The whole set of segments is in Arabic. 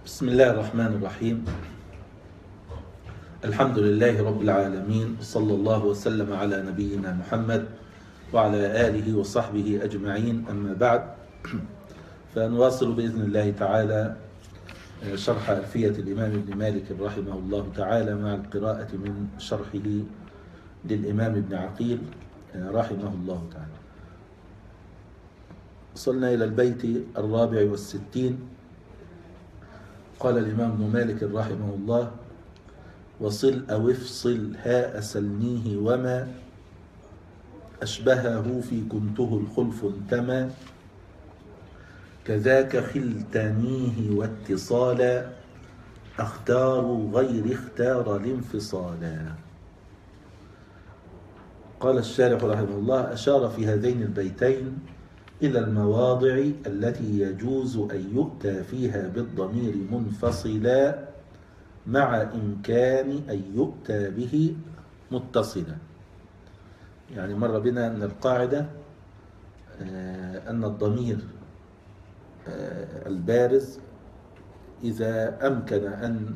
بسم الله الرحمن الرحيم. الحمد لله رب العالمين، صلى الله وسلم على نبينا محمد وعلى آله وصحبه أجمعين، أما بعد، فنواصل بإذن الله تعالى شرح ألفية الإمام ابن مالك رحمه الله تعالى مع القراءة من شرحه للإمام ابن عقيل رحمه الله تعالى. وصلنا إلى البيت 64. قال الإمام ابن مالك رحمه الله: وصل أو افصل هاء سلنيه وما أشبهه في كنته الخلف انتمى، كذاك خلتانيه واتصالا أختار غير اختار الانفصالا. قال الشارح رحمه الله: أشار في هذين البيتين إلى المواضع التي يجوز أن يؤتى فيها بالضمير منفصلا مع إمكان أن يؤتى به متصلا. يعني مر بنا أن القاعدة أن الضمير البارز إذا أمكن أن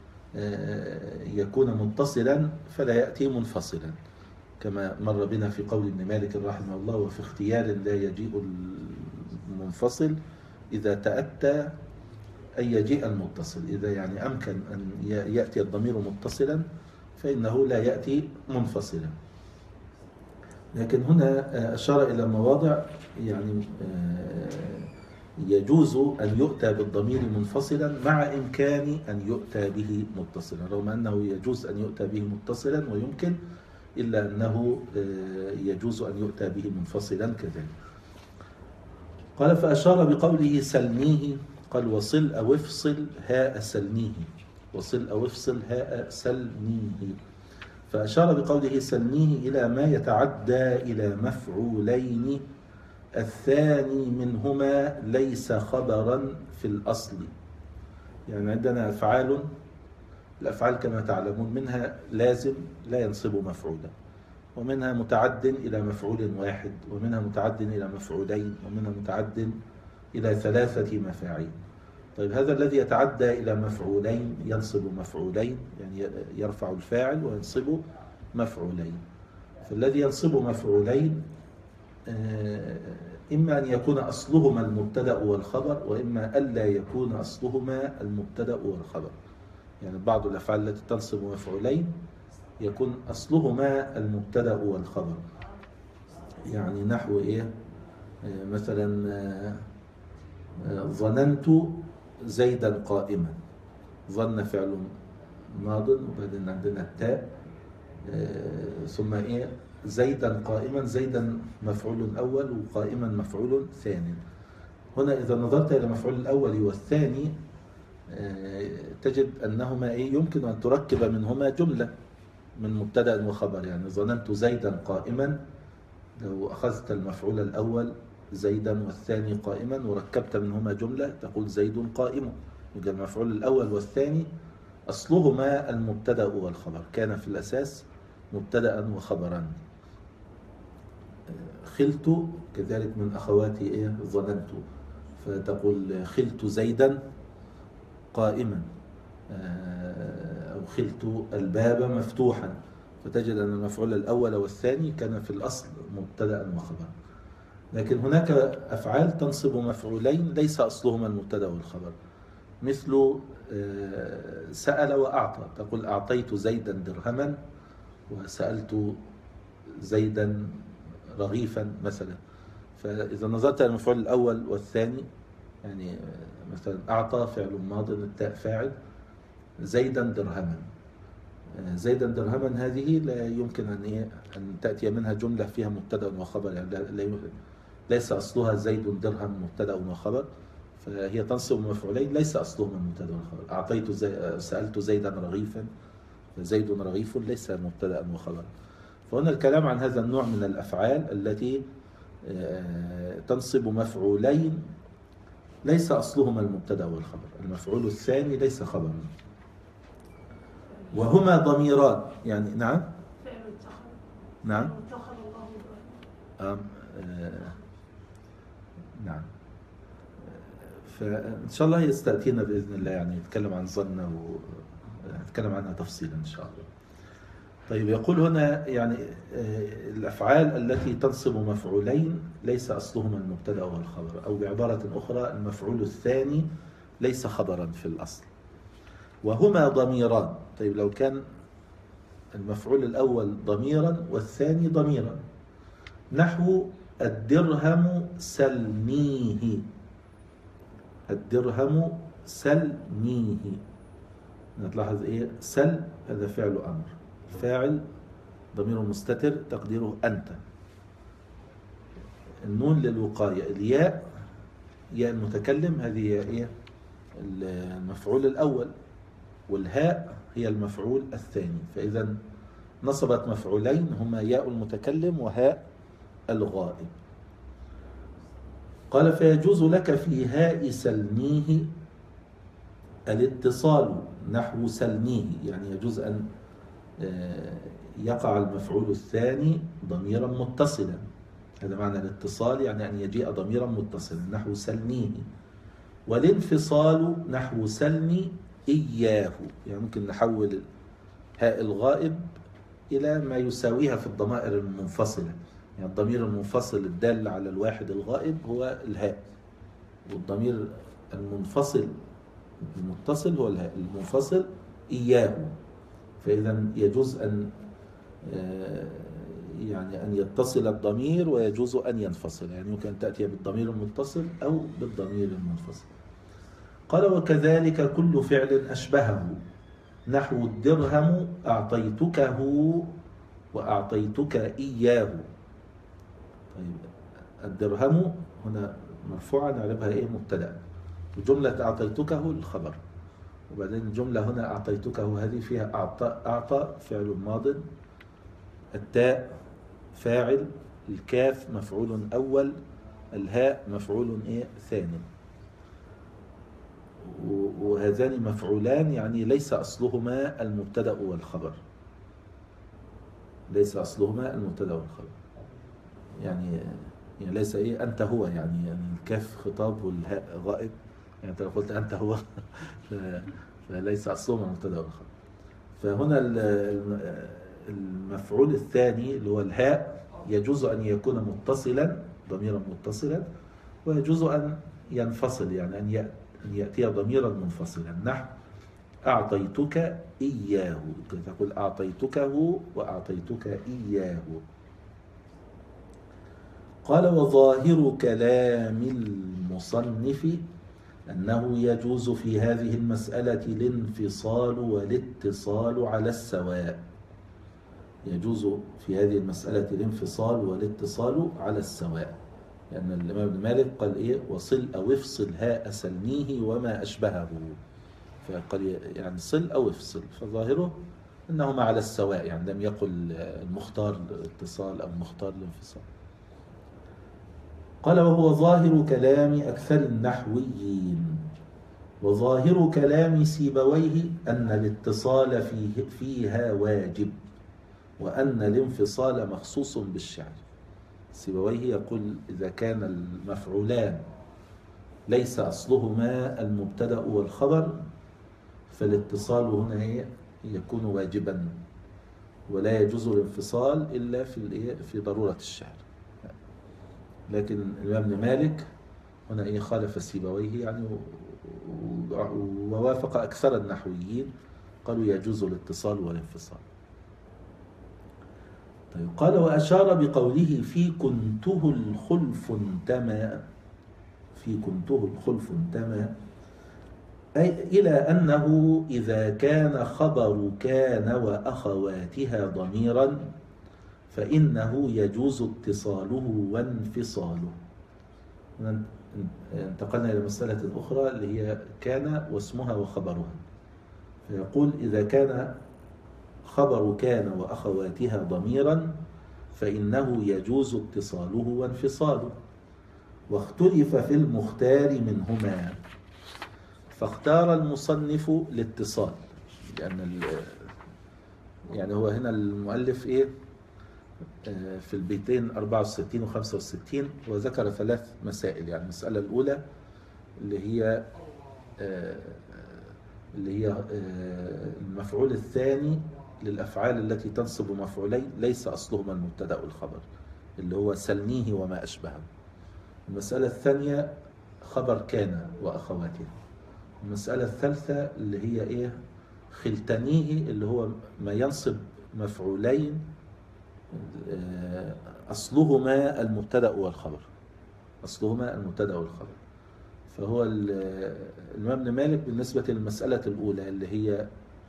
يكون متصلا فلا يأتي منفصلا، كما مر بنا في قول ابن مالك رحمه الله: وفي اختيار لا يجيء المنفصل إذا تأتى أن يجيء المتصل. إذا يعني أمكن أن يأتي الضمير متصلا فإنه لا يأتي منفصلا. لكن هنا أشار إلى مواضع يعني يجوز أن يؤتى بالضمير منفصلا مع إمكان أن يؤتى به متصلا، رغم أنه يجوز أن يؤتى به متصلا ويمكن، إلا أنه يجوز أن يؤتى به منفصلا كذلك. قال: فأشار بقوله سلنيه، قال: وصل أو افصل هاء سلنيه، وصل أو افصل هاء سلنيه. فأشار بقوله سلنيه إلى ما يتعدى إلى مفعولين الثاني منهما ليس خبرا في الأصل. يعني عندنا أفعال، الأفعال كما تعلمون منها لازم لا ينصب مفعولا، ومنها متعد إلى مفعول واحد، ومنها متعد إلى مفعولين، ومنها متعد إلى 3 مفاعيل. طيب، هذا الذي يتعدى إلى مفعولين ينصب مفعولين، يعني يرفع الفاعل وينصب مفعولين. فالذي ينصب مفعولين إما أن يكون أصلهما المبتدأ والخبر، وإما ألا يكون أصلهما المبتدأ والخبر. يعني بعض الأفعال التي تنصب مفعولين يكون أصلهما المبتدأ والخبر. يعني نحو إيه؟ مثلا ظننت زيدا قائما. ظن فعل ماض، وبعدين عندنا التاء، ثم إيه؟ زيدا قائما. زيدا مفعول أول، وقائما مفعول ثاني. هنا إذا نظرت إلى مفعول الأول والثاني تجد أنهما إيه؟ يمكن أن تركب منهما جملة من مبتدأ وخبر. يعني ظننت زيدا قائما، لو أخذت المفعول الأول زيدا والثاني قائما وركبت منهما جملة تقول زيد قائم. يبقى المفعول الأول والثاني أصلهما المبتدأ والخبر، كان في الأساس مبتدأ وخبرا. خلت كذلك من أخوات إيه؟ ظننت، فتقول خلت زيدا قائما، أو خلت الباب مفتوحا، فتجد أن المفعول الأول والثاني كان في الأصل مبتدأ وخبرا. لكن هناك أفعال تنصب مفعولين ليس أصلهما المبتدأ والخبر، مثل سأل وأعطى. تقول أعطيت زيدا درهما وسألت زيدا رغيفا مثلا. فإذا نظرت إلى المفعول الأول والثاني، يعني مثلا أعطى فعل ماض، التاء فاعل، زيدا درهما. زيدا درهما هذه لا يمكن أن تأتي منها جملة فيها مبتدأ وخبر، يعني ليس أصلها زيد درهم مبتدأ وخبر، فهي تنصب مفعولين ليس أصلهما المبتدأ والخبر. سألت زيدا رغيفا، فزيد رغيف ليس مبتدأ وخبر. فهنا الكلام عن هذا النوع من الأفعال التي تنصب مفعولين ليس أصلهما المبتدأ والخبر. المفعول الثاني ليس خبرا، وهما ضميران. يعني نعم نعم نعم فإن شاء الله يستأتينا بإذن الله، يعني نتكلم عن ظن ونتكلم عنها تفصيلا إن شاء الله. طيب يقول هنا يعني الأفعال التي تنصب مفعولين ليس أصلهما المبتدأ والخبر، أو بعبارة أخرى المفعول الثاني ليس خبرا في الأصل، وهما ضميران. طيب لو كان المفعول الأول ضميرا والثاني ضميرا، نحو الدرهم سلنيه، الدرهم سلنيه. نتلاحظ إيه؟ سل هذا فعل أمر، فاعل ضمير مستتر تقديره أنت، النون للوقاية، الياء ياء المتكلم هذه إيه؟ المفعول الأول، والهاء هي المفعول الثاني، فإذا نصبت مفعولين هما ياء المتكلم وهاء الغائب. قال فيجوز لك في هاء سلنيه الاتصال، نحو سلنيه، يعني يجوز أن يقع المفعول الثاني ضميرا متصلا، هذا معنى الاتصال، يعني أن يجيء ضميرا متصلا نحو سلنيه. والانفصال نحو سلني إياه، يعني ممكن نحول هاء الغائب إلى ما يساويها في الضمائر المنفصلة، يعني الضمير المنفصل الدال على الواحد الغائب هو الهاء، والضمير المنفصل المتصل هو الهاء، المنفصل إياه. فإذا يجوز أن يعني أن يتصل الضمير ويجوز أن ينفصل، يعني ممكن أن تأتي بالضمير المتصل أو بالضمير المنفصل. قال وكذلك كل فعل أشبهه، نحو الدرهم أعطيتكه وأعطيتك إياه. طيب الدرهم هنا مرفوعة نعرفها إيه؟ مبتدأ، وجملة أعطيتكه الخبر، وبعدين الجملة هنا أعطيتكه هذه فيها أعطى فعل ماض، التاء فاعل، الكاف مفعول أول، الهاء مفعول إيه؟ ثاني، وهذان مفعولان يعني ليس أصلهما المبتدأ والخبر، ليس أصلهما المبتدأ والخبر، يعني ليس إيه أنت هو، يعني الكاف خطاب والهاء غائب، يعني أنت لو قلت أنت هو فليس أصلهما المبتدأ والخبر. فهنا المفعول الثاني اللي هو الهاء يجوز أن يكون متصلا ضميرا متصلا، ويجوز أن ينفصل، يعني أن يأتي ضميرا منفصلا، نحو أعطيتك إياه، تقول أعطيتكه وأعطيتك إياه. قال وظاهر كلام المصنف أنه يجوز في هذه المسألة الانفصال والاتصال على السواء، يجوز في هذه المسألة الانفصال والاتصال على السواء، لأن الإمام ابن مالك قال إيه؟ وصل أو افصل هاء سلنيه وما أشبهه، فقال يعني صل أو افصل، فظاهره أنهما على السواء، يعني لم يقل المختار الاتصال أو المختار الانفصال. قال وهو ظاهر كلام أكثر النحويين، وظاهر كلام سيبويه أن الاتصال فيها واجب، وأن الانفصال مخصوص بالشعر. سيبويه يقول إذا كان المفعولان ليس أصلهما المبتدأ والخبر فالاتصال هنا يكون واجبا، ولا يجوز الانفصال إلا في ضرورة الشعر. لكن الإمام ابن مالك هنا خالف سيبويه يعني، ووافق أكثر النحويين، قالوا يجوز الاتصال والانفصال. طيب قال وأشار بقوله في كنته الخلف انتمى، في كنته الخلف انتمى، أي إلى أنه إذا كان خبر كان وأخواتها ضميرا فإنه يجوز اتصاله وانفصاله. انتقلنا إلى مسألة أخرى اللي هي كان واسمها وخبرها، فيقول إذا كان خبر كان وأخواتها ضميرا فإنه يجوز اتصاله وانفصاله، واختلف في المختار منهما، فاختار المصنف الاتصال، لأن يعني هو هنا المؤلف في البيتين 64 و 65 وذكر 3 مسائل. يعني المسألة الأولى اللي هي المفعول الثاني للأفعال التي تنصب مفعولين ليس أصلهما المبتدأ والخبر، اللي هو سلنيه وما أشبهه. المسألة الثانية خبر كان وأخواتها. المسألة الثالثة اللي هي إيه؟ خلتنيه، اللي هو ما ينصب مفعولين أصلهما المبتدأ والخبر، أصلهما المبتدأ والخبر. فهو الإمام ابن مالك بالنسبة للمسألة الأولى اللي هي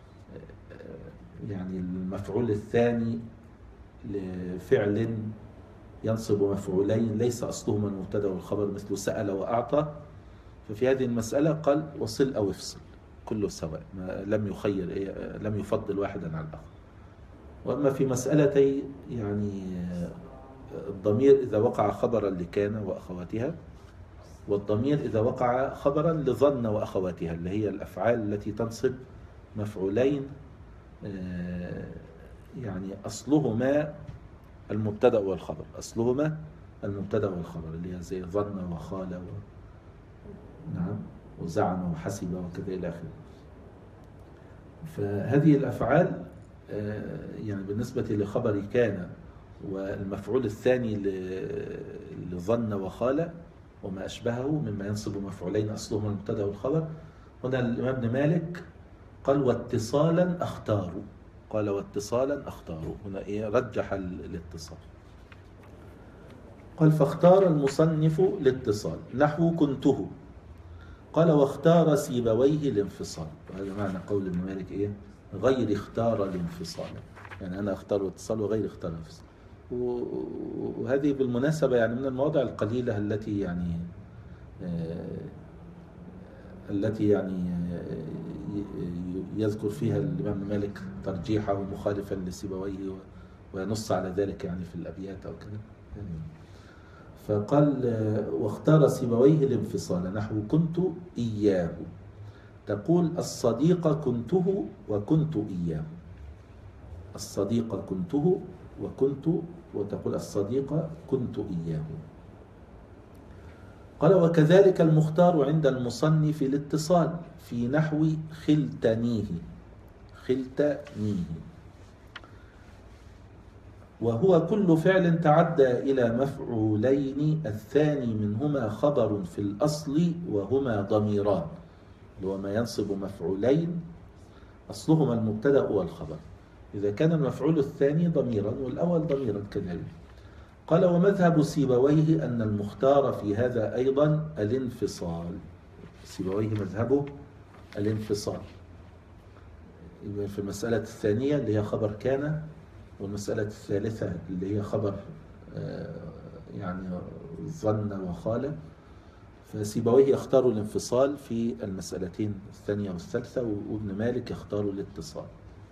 يعني المفعول الثاني لفعل ينصب مفعولين ليس أصلهما المبتدأ والخبر مثل سأل وأعطى، ففي هذه المسألة قال وصل أو افصل كله سواء، ما لم يخير لم يفضل واحدا عن الآخر. وأما في مسألتي يعني الضمير إذا وقع خبرا لكان وأخواتها، والضمير إذا وقع خبرا لظن وأخواتها، اللي هي الأفعال التي تنصب مفعولين يعني أصلهما المبتدأ والخبر، أصلهما المبتدأ والخبر، اللي هي زي ظن وخال نعم وزعم وحسب وكذا إلى آخره. فهذه الأفعال يعني بالنسبة لخبر كان والمفعول الثاني لظن وخال وما أشبهه مما ينصب مفعولين أصلهما المبتدأ والخبر، هنا الإمام ابن مالك قال واتصالا اختاروا، قال واتصالا اختاروا، هنا إيه؟ رجح الاتصال. قال فاختار المصنف الاتصال نحو كنته، قال واختار سيبويه الانفصال. وهذا معنى قول ابن مالك إيه؟ غير اختار الانفصال، يعني أنا اختار الاتصال وغير اختار الانفصال. وهذه بالمناسبة يعني من المواضع القليلة التي يعني يذكر فيها الإمام مالك ترجيحه مخالفا لسيبويه وينص على ذلك يعني في الأبيات أو كذا. فقال واختار سيبويه الانفصال نحو كنت إياه، تقول الصديق كنته وكنت إياه، الصديق كنته وكنت، وتقول الصديق كنت إياه. قال وكذلك المختار عند المصنف الاتصال في نحو خلتنيه، خلتنيه، وهو كل فعل تعدى إلى مفعولين الثاني منهما خبر في الأصل وهما ضميران، اللي هو ما ينصب مفعولين أصلهما المبتدأ والخبر، إذا كان المفعول الثاني ضميرا والأول ضميرا كذلك. قال ومذهب سيبويه أن المختار في هذا أيضا الانفصال، سيبويه مذهبه الانفصال في المسألة الثانية اللي هي خبر كان، والمسألة الثالثة اللي هي خبر يعني ظن وخال، فسيبويه يختار الانفصال في المسألتين الثانية والثالثة، وابن مالك يختار الاتصال.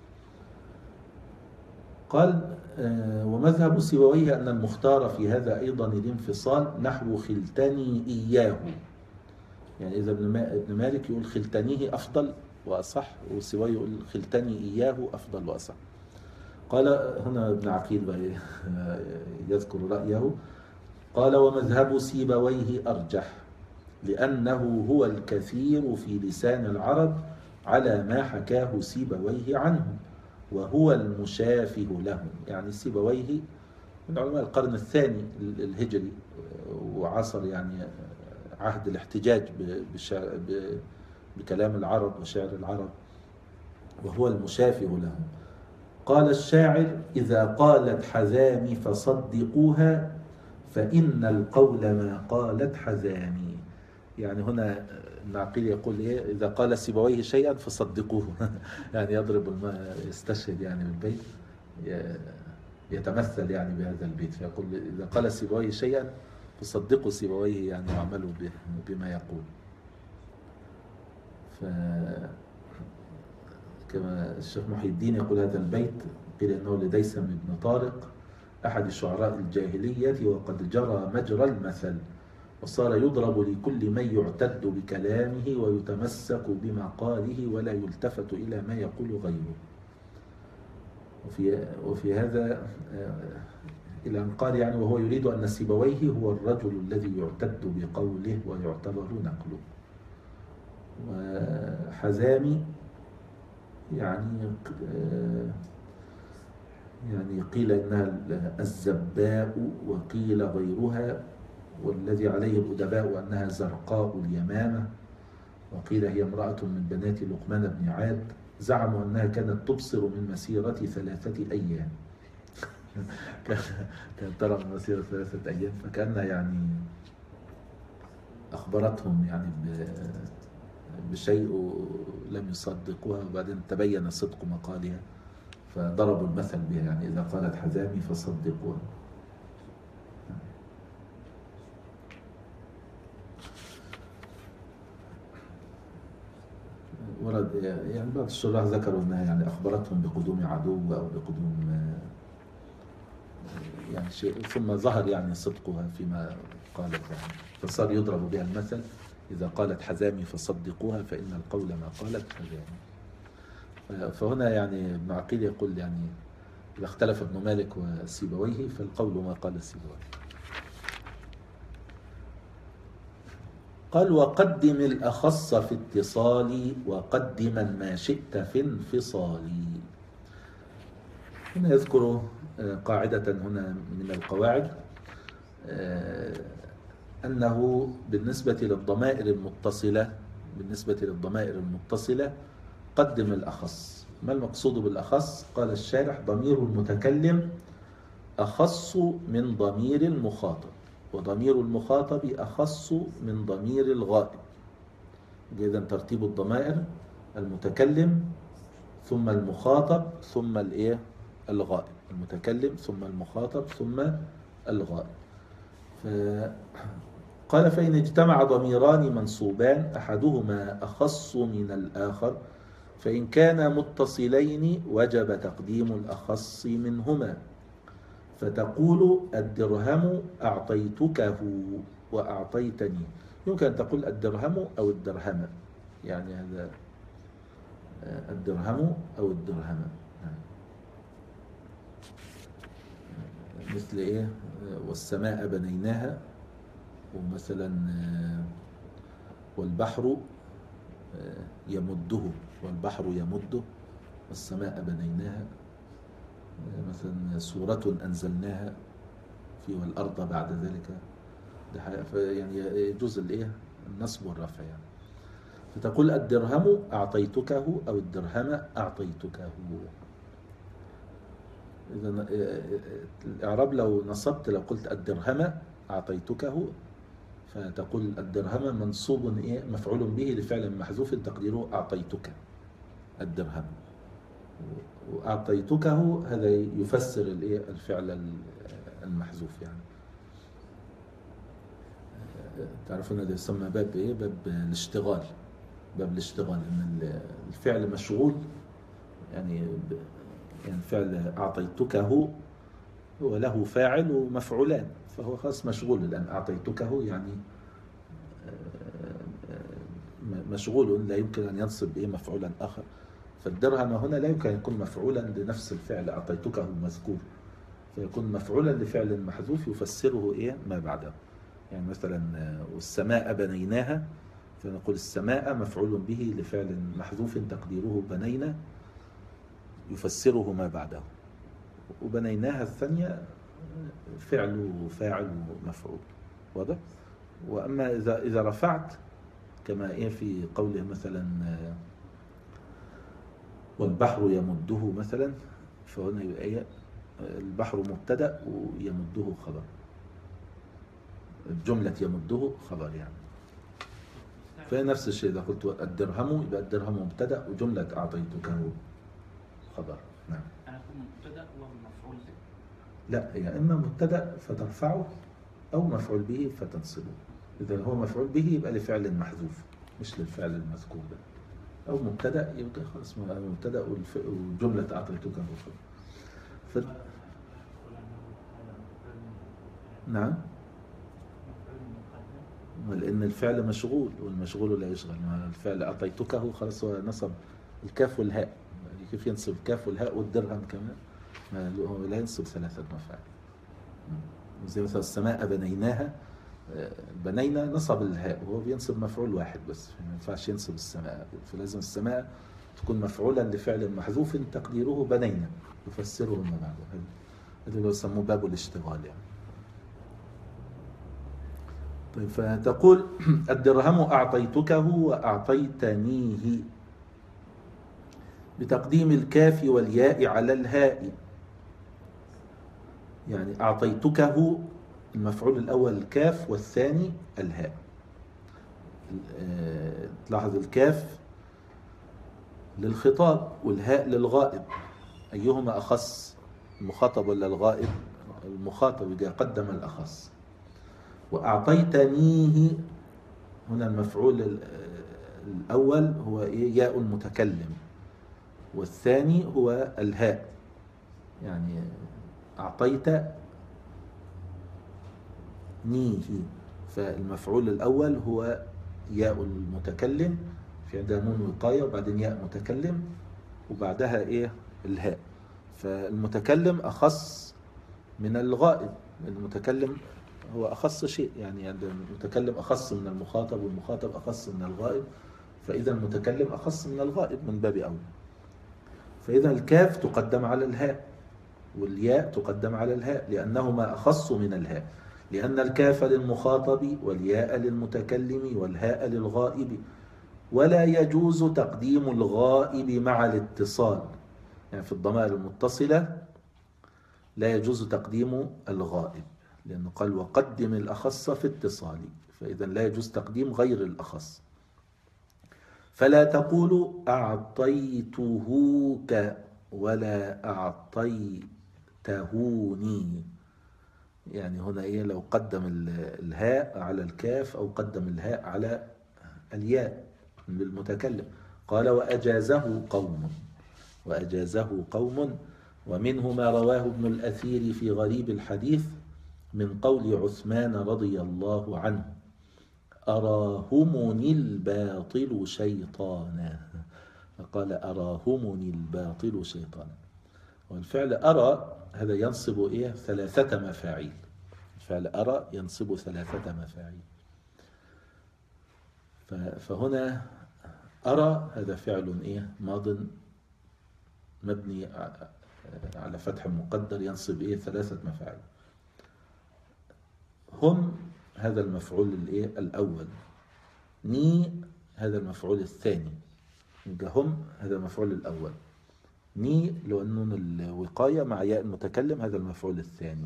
قال ومذهب سيبويه أن المختار في هذا أيضا الانفصال نحو خلتني إياه، يعني إذا ابن مالك يقول خلتنيه أفضل وأصح، وسيبويه يقول خلتني إياه أفضل وأصح. قال هنا ابن عقيل يذكر رأيه، قال ومذهب سيبويه أرجح لأنه هو الكثير في لسان العرب على ما حكاه سيبويه عنه، وهو المشافه له. يعني سيبويه من علماء القرن الثاني الهجري، وعصر يعني عهد الاحتجاج بكلام العرب وشعر العرب، وهو المشافه له. قال الشاعر إذا قالت حذامي فصدقوها فإن القول ما قالت حذامي. يعني هنا ابن عقيل يقول إيه؟ إذا قال سيبويه شيئا فصدقوه يعني يضرب يستشهد يعني بالبيت، يتمثل يعني بهذا البيت، فيقول إذا قال سيبويه شيئا فصدقوا سيبويه يعني واعملوا بما يقول. كما الشيخ محي الدين يقول هذا البيت، قيل إنه لديسم بن طارق أحد شعراء الجاهلية، وقد جرى مجرى المثل وصار يضرب لكل من يعتد بكلامه ويتمسك بمقاله ولا يلتفت إلى ما يقول غيره. وفي هذا إلى أن قال يعني وهو يريد أن سيبويه هو الرجل الذي يعتد بقوله ويعتبر نقله. وحزامي يعني يعني قيل إنها الزباء وقيل غيرها، والذي عليه الأدباء أنها زرقاء اليمامة، وقيل هي امرأة من بنات لقمان بن عاد، زعموا أنها كانت تبصر من مسيرة 3 أيام. كانت ترى من مسيرة 3 أيام، فكأنها يعني أخبرتهم يعني بشيء لم يصدقوها، وبعدين تبين صدق مقالها فضربوا المثل بها، يعني إذا قالت حزامي فصدقوها. ورد يعني بعض الشراح ذكروا أنها يعني أخبرتهم بقدوم عدو أو بقدوم يعني شيء، ثم ظهر يعني صدقها فيما قالت يعني، فصار يضرب بها المثل: إذا قالت حزامي فصدقوها فإن القول ما قالت حزامي. فهنا يعني ابن عقيل يقول يعني إذا اختلف ابن مالك وسيبويه فالقول ما قال سيبويه. قال: وقدم الأخص في اتصال وقدما ما شئت في انفصال. هنا يذكر قاعدة هنا من القواعد، أنه بالنسبة للضمائر المتصلة قدم الأخص. ما المقصود بالأخص؟ قال الشارح: ضمير المتكلم أخص من ضمير المخاطب، وضمير المخاطب أخص من ضمير الغائب. إذا ترتيب الضمائر: المتكلم ثم المخاطب ثم الغائب، المتكلم ثم المخاطب ثم الغائب. قال: فإن اجتمع ضميران منصوبان أحدهما أخص من الآخر، فإن كانا متصلين وجب تقديم الأخص منهما، فتقول: الدرهم أعطيتكه وأعطيتني. يمكن أن تقول الدرهم أو الدرهم، يعني هذا الدرهم أو الدرهم، مثل والسماء بنيناها، ومثلا والبحر يمده، والبحر يمده، والسماء بنيناها. مثلا سورة أنزلناها في والأرض بعد ذلك، يعني يجوز النصب والرفع يعني. فتقول: الدرهم أعطيتكه أو الدرهم أعطيتكه. إذا الإعراب لو نصبت، لو قلت الدرهم أعطيتكه، فتقول الدرهم منصوب مفعول به لفعل محذوف تقديره أعطيتك الدرهم، وأعطيتكه هذا يفسر الفعل المحذوف يعني. تعرفون هذا يسمى باب باب الاشتغال. باب الاشتغال ان الفعل مشغول، يعني فعل أعطيتكه هو له فاعل ومفعولان، فهو خاص مشغول، لأن أعطيتكه يعني مشغول لا يمكن أن ينصب مفعولا آخر. فالدرهم هنا لا يمكن أن يكون مفعولا لنفس الفعل أعطيتكه المذكور، فيكون مفعولا لفعل محذوف يفسره ما بعده. يعني مثلا والسماء بنيناها، فنقول السماء مفعول به لفعل محذوف تقديره بنينا يفسره ما بعده، وبنيناها الثانية فاعل ومفعول، واضح؟ وأما إذا رفعت كما في قوله مثلا والبحر يمده مثلا، فهنا يبقى البحر مبتدأ ويمده خبر، الجملة يمده خبر يعني. فنفس الشيء إذا قلت الدرهم يبقى الدرهم مبتدأ وجملة أعطيتكه خبر. نعم. أنا أقول مبتدأ ومفعول به. لا، يا إما مبتدأ فترفعه أو مفعول به فتنصبه. إذا هو مفعول به يبقى لفعل محذوف مش للفعل المذكور ده، أو مبتدأ يبقى خلاص مبتدأ وجملة أعطيتكه خبر. نعم، لأن الفعل مشغول والمشغول لا يشغل. الفعل أعطيتكه خلاص هو نصب الكاف والهاء، كيف ينصب الكاف والهاء والدرهم كمان؟ هو لا ينصب 3 مفاعل. زي مثلا السماء بنيناها، بنينا نصب الهاء وهو بينصب مفعول واحد بس، ما ينفعش ينصب السماء، فلازم السماء تكون مفعولا لفعل محذوف تقديره بنينا، يفسره ما بعده. هذا اللي يسموه باب الاشتغال يعني. طيب فتقول الدرهم أعطيتكه وأعطيتنيه بتقديم الكاف والياء على الهاء. يعني أعطيتكه المفعول الأول الكاف والثاني الهاء. تلاحظ الكاف للخطاب والهاء للغائب، أيهما أخص، المخاطب ولا الغائب؟ المخاطب إذا قدم الأخص. وأعطيتنيه هنا المفعول الأول هو ياء المتكلم، والثاني هو الهاء. يعني أعطيت نيه، فالمفعول الأول هو ياء المتكلم، في عندها نون وقاية وبعدين ياء متكلم وبعدها الهاء. فالمتكلم أخص من الغائب، المتكلم هو أخص شيء، يعني المتكلم أخص من المخاطب والمخاطب أخص من الغائب، فإذا المتكلم أخص من الغائب من باب أولى. فإذا الكاف تقدم على الهاء والياء تقدم على الهاء لأنهما أخص من الهاء، لأن الكاف للمخاطب والياء للمتكلم والهاء للغائب، ولا يجوز تقديم الغائب مع الاتصال. يعني في الضمائر المتصلة لا يجوز تقديم الغائب، لأنه قال وقدم الأخص في اتصال، فإذا لا يجوز تقديم غير الأخص. فلا تقول أعطيتهوك ولا أعطيتهوني. يعني هنا لو قدم الهاء على الكاف أو قدم الهاء على الياء للمتكلم. قال وأجازه قوم ومنه ما رواه ابن الأثير في غريب الحديث من قول عثمان رضي الله عنه أراهمني الباطل شيطانا، فقال أراهمني الباطل شيطانا. والفعل أرى هذا ينصب ثلاثة مفاعيل. الفعل أرى ينصب ثلاثة مفاعيل. فهنا أرى هذا فعل ماض مبني على فتح مقدر ينصب ثلاثة مفاعيل. هم هذا المفعول الأول، ني هذا المفعول الثاني. يبقى هم هذا المفعول الأول، ني لو النون الوقاية مع ياء المتكلم هذا المفعول الثاني،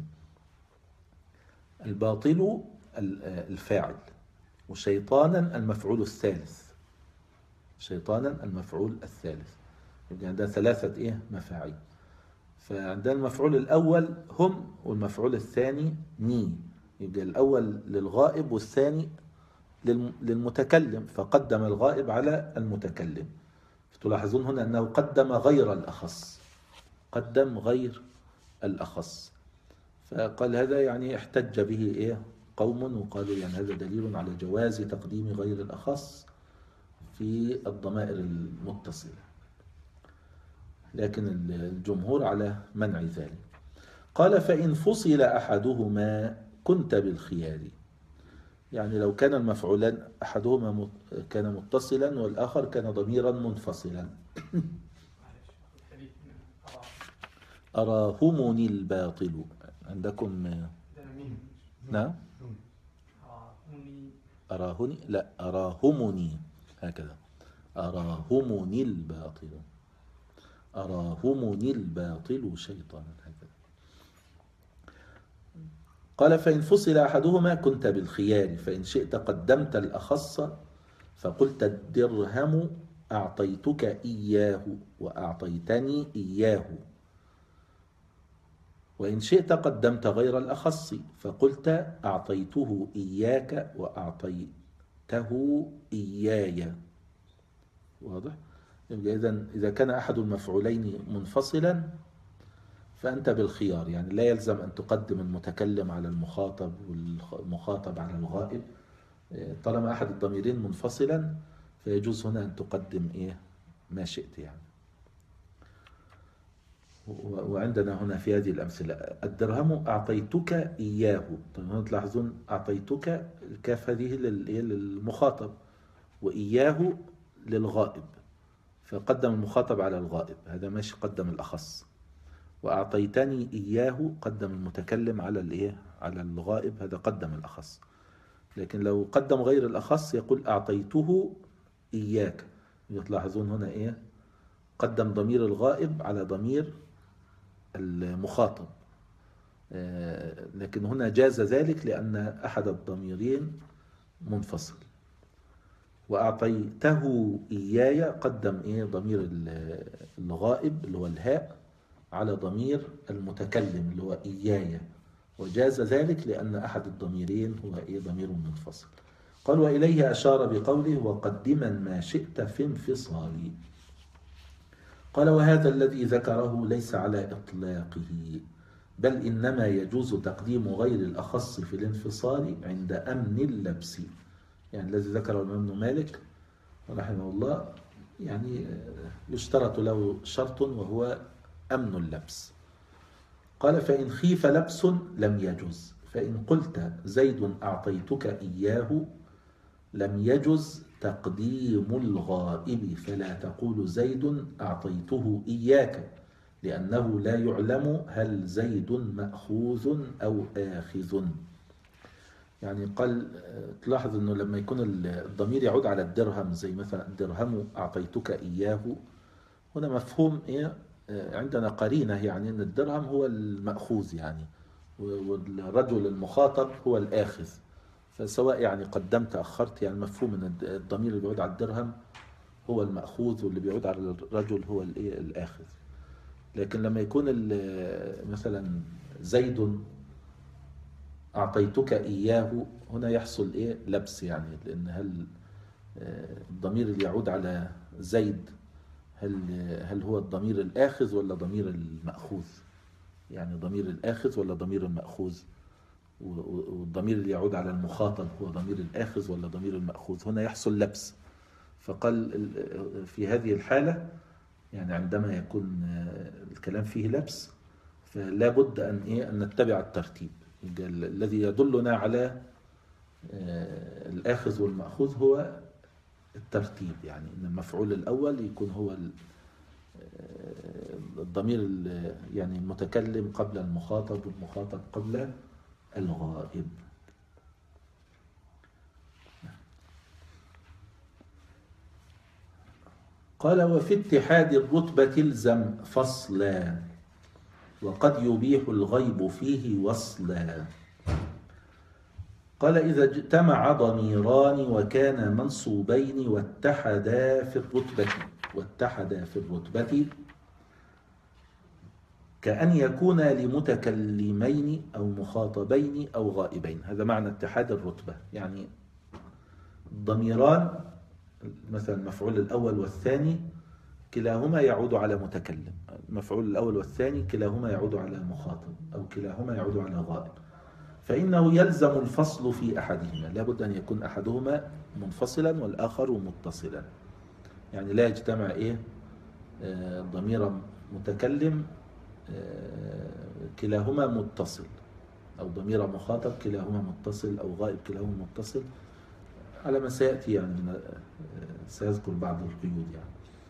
الباطل الفاعل، وشيطانا المفعول الثالث. شيطانا المفعول الثالث. يبقى عندنا ثلاثة مفاعيل. فعندنا المفعول الأول هم والمفعول الثاني ني. يبقى الأول للغائب والثاني للمتكلم، فقدم الغائب على المتكلم. تلاحظون هنا أنه قدم غير الأخص، قدم غير الأخص. فقال هذا يعني احتج به قوم وقالوا يعني هذا دليل على جواز تقديم غير الأخص في الضمائر المتصلة، لكن الجمهور على منع ذلك. قال فإن فصل أحدهما كنت بالخيار. يعني لو كان المفعولان أحدهما كان متصلا والآخر كان ضميرا منفصلا. أراهمني الباطل عندكم نعم أراهني لا أراهمني هكذا، أراهمني الباطل، أراهمني الباطل شيطانا هكذا. قال فإن فصل أحدهما كنت بالخيار، فإن شئت قدمت الأخص فقلت الدرهم أعطيتك إياه وأعطيتني إياه، وإن شئت قدمت غير الأخص فقلت أعطيته إياك وأعطيته إياي. واضح؟ إذا كان أحد المفعولين منفصلا فأنت بالخيار، يعني لا يلزم أن تقدم المتكلم على المخاطب والمخاطب على الغائب. طالما أحد الضميرين منفصلا فيجوز هنا أن تقدم ما شئت يعني. وعندنا هنا في هذه الأمثلة الدرهم أعطيتك إياه. طيب هنا تلاحظون أعطيتك الكاف هذه للمخاطب، وإياه للغائب، فقدم المخاطب على الغائب، هذا ماشي، قدم الأخص. وأعطيتني إياه قدم المتكلم على الغائب، هذا قدم الأخص. لكن لو قدم غير الأخص يقول أعطيته إياك. تلاحظون هنا قدم ضمير الغائب على ضمير المخاطب. لكن هنا جاز ذلك لأن أحد الضميرين منفصل. وأعطيته إياي قدم ضمير الغائب اللي هو الهاء على ضمير المتكلم اللي هو إياي، وجاز ذلك لأن أحد الضميرين هو ضمير منفصل. قال وإليه أشار بقوله وقدما ما شئت في انفصالي. قال وهذا الذي ذكره ليس على إطلاقه، بل إنما يجوز تقديم غير الأخص في الانفصال عند أمن اللبس. يعني الذي ذكره الإمام ابن مالك رحمه الله يعني يشترط له شرط وهو أمن اللبس. قال فإن خيف لبس لم يجز، فإن قلت زيد أعطيتك إياه لم يجز تقديم الغائب، فلا تقول زيد أعطيته إياك، لأنه لا يعلم هل زيد مأخوذ أو آخذ. يعني قال تلاحظ أنه لما يكون الضمير يعود على الدرهم، زي مثلا الدرهم أعطيتك إياه، هنا مفهوم عندنا قرينة يعني أن الدرهم هو المأخوذ يعني، والرجل المخاطب هو الآخذ. فسواء يعني قدمت أخرت، يعني مفهوم أن الضمير اللي بيعود على الدرهم هو المأخوذ واللي بيعود على الرجل هو الآخذ. لكن لما يكون مثلا زيد أعطيتك إياه، هنا يحصل لبس، يعني لأن هل الضمير اللي يعود على زيد هل هو الضمير الآخذ ولا ضمير المأخوذ؟ يعني ضمير الآخذ ولا ضمير المأخوذ؟ والضمير اللي يعود على المخاطب هو ضمير الآخذ ولا ضمير المأخوذ؟ هنا يحصل لبس. فقال في هذه الحالة يعني عندما يكون الكلام فيه لبس فلا بد أن نتبع الترتيب. الذي يدلنا على الآخذ والمأخوذ هو الترتيب، يعني أن المفعول الأول يكون هو الضمير يعني المتكلم قبل المخاطب والمخاطب قبل الغائب. قال وفي اتحاد الرتبة الزم فصلا، وقد يبيح الغيب فيه وصلا. قال إذا اجتمع ضميران وكان منصوبين واتحدا في الرتبة كأن يكون لمتكلمين أو مخاطبين أو غائبين. هذا معنى اتحاد الرتبة، يعني الضميران مثلا المفعول الأول والثاني كلاهما يعود على متكلم، المفعول الأول والثاني كلاهما يعود على مخاطب، أو كلاهما يعود على غائب، فإنه يلزم الفصل في أحدهما، لا بد أن يكون أحدهما منفصلا والآخر متصلا. يعني لا يجتمع ضمير متكلم كلاهما متصل، أو ضمير مخاطب كلاهما متصل، أو غائب كلاهما متصل، على ما سيأتي يعني سيذكر بعض القيود يعني.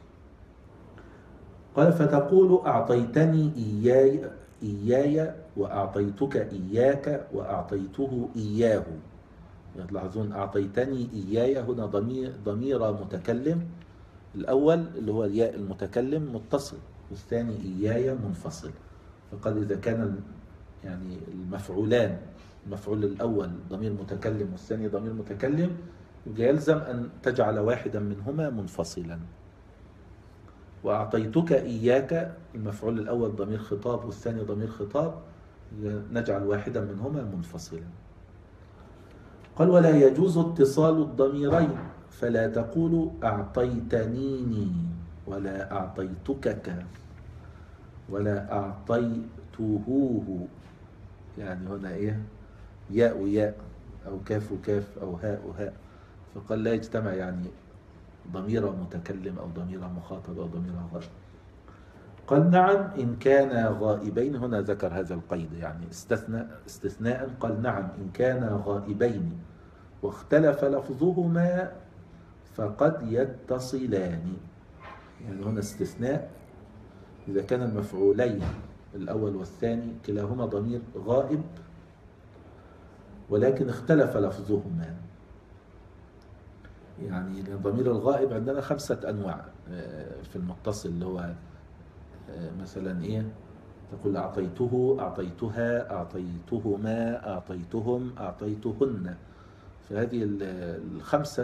قال فتقول أعطيتني إياي وأعطيتك إياك وأعطيته إياه. تلاحظون أعطيتني إياي هنا ضمير متكلم، الأول اللي هو الياء المتكلم متصل، والثاني إياي منفصل. فقال إذا كان يعني المفعولان، المفعول الأول ضمير متكلم والثاني ضمير متكلم، يلزم أن تجعل واحدا منهما منفصلا. وأعطيتك إياك المفعول الأول ضمير خطاب والثاني ضمير خطاب، نجعل واحدا منهما منفصلا. قال ولا يجوز اتصال الضميرين، فلا تقول أعطيتنيني ولا أعطيتكك ولا أعطيتهوه، يعني هنا ياء وياء أو كاف وكاف أو هاء وهاء. فقال لا يجتمع يعني ضمير متكلم أو ضمير مخاطب أو ضمير غائب. قال نعم إن كانا غائبين. هنا ذكر هذا القيد، يعني استثناء قال نعم إن كانا غائبين واختلف لفظهما فقد يتصلان. يعني هنا استثناء إذا كان المفعولين الأول والثاني كلاهما ضمير غائب ولكن اختلف لفظهما. يعني الضمير الغائب عندنا 5 أنواع في المتصل، اللي هو مثلا إيه، تقول أعطيته، أعطيتها، أعطيتهما، أعطيتهم، أعطيتهن. فهذه ال5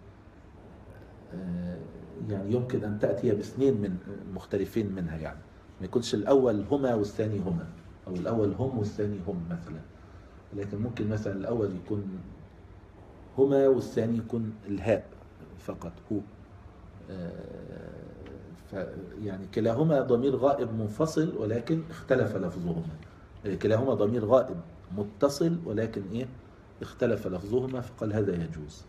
يعني يمكن أن تأتي باثنين من مختلفين منها، يعني ما يكونش الأول هما والثاني هما، أو الأول هم والثاني هم مثلا، لكن ممكن مثلا الأول يكون هما والثاني يكون الهاء فقط هو. يعني كلاهما ضمير غائب منفصل ولكن اختلف لفظهما، كلاهما ضمير غائب متصل ولكن إيه اختلف لفظهما، فقال هذا يجوز.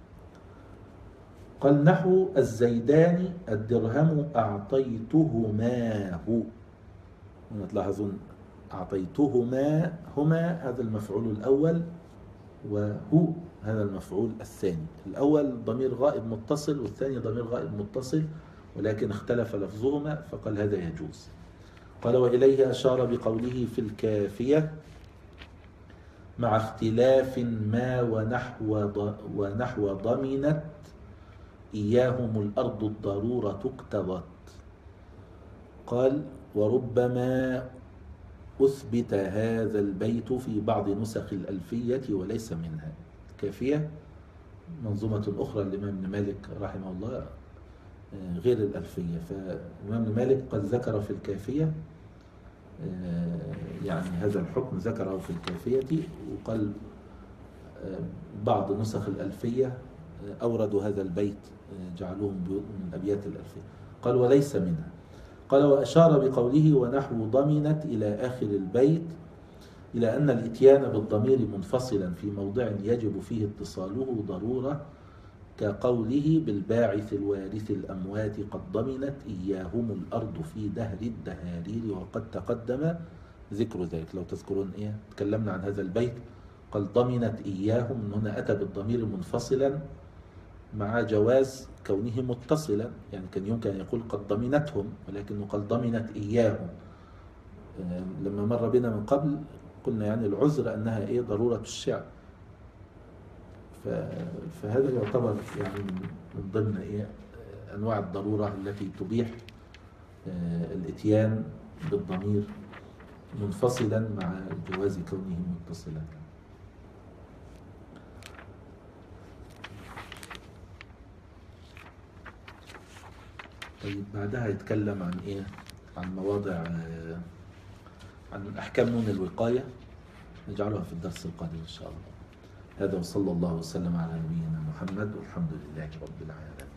قال نحو الزيدان الدرهم أعطيتهماه. هنا تلاحظون أعطيتهما، هما هذا المفعول الأول وهو هذا المفعول الثاني. الأول ضمير غائب متصل والثاني ضمير غائب متصل ولكن اختلف لفظهما، فقال هذا يجوز. قال وإليه أشار بقوله في الكافية مع اختلاف ما ونحو ضمنت إياهم الأرض الضرورة اقتضت. قال وربما أثبت هذا البيت في بعض نسخ الألفية وليس منها. الكافية منظومة أخرى للإمام ابن مالك رحمه الله غير الألفية، فالإمام ابن مالك قد ذكر في الكافية يعني هذا الحكم ذكره في الكافية، وقال بعض نسخ الألفية أوردوا هذا البيت جعلوهم من أبيات الألفية. قال وليس منها. قال وأشار بقوله ونحو ضمنت إلى آخر البيت إلى أن الإتيان بالضمير منفصلا في موضع يجب فيه اتصاله ضرورة، كقوله بالباعث الوارث الأموات قد ضمنت إياهم الأرض في دهر الدهارير، وقد تقدم ذكر ذلك. لو تذكرون إيه تكلمنا عن هذا البيت، قال ضمنت إياهم، من هنا أتى بالضمير منفصلا مع جواز كونه متصلا، يعني كان يمكن أن يقول قد ضمنتهم ولكنه قال ضمنت إياهم. لما مر بنا من قبل قلنا يعني العذر أنها إيه ضرورة الشعر، فهذا يعتبر يعني من ضمن إيه أنواع الضرورة التي تبيح الإتيان بالضمير منفصلا مع جواز كونه متصلا. طيب بعدها يتكلم عن إيه، عن مواضع عن أحكام نون الوقاية، نجعلها في الدرس القادم إن شاء الله. هذا وصلى الله وسلم على نبينا محمد والحمد لله رب العالمين.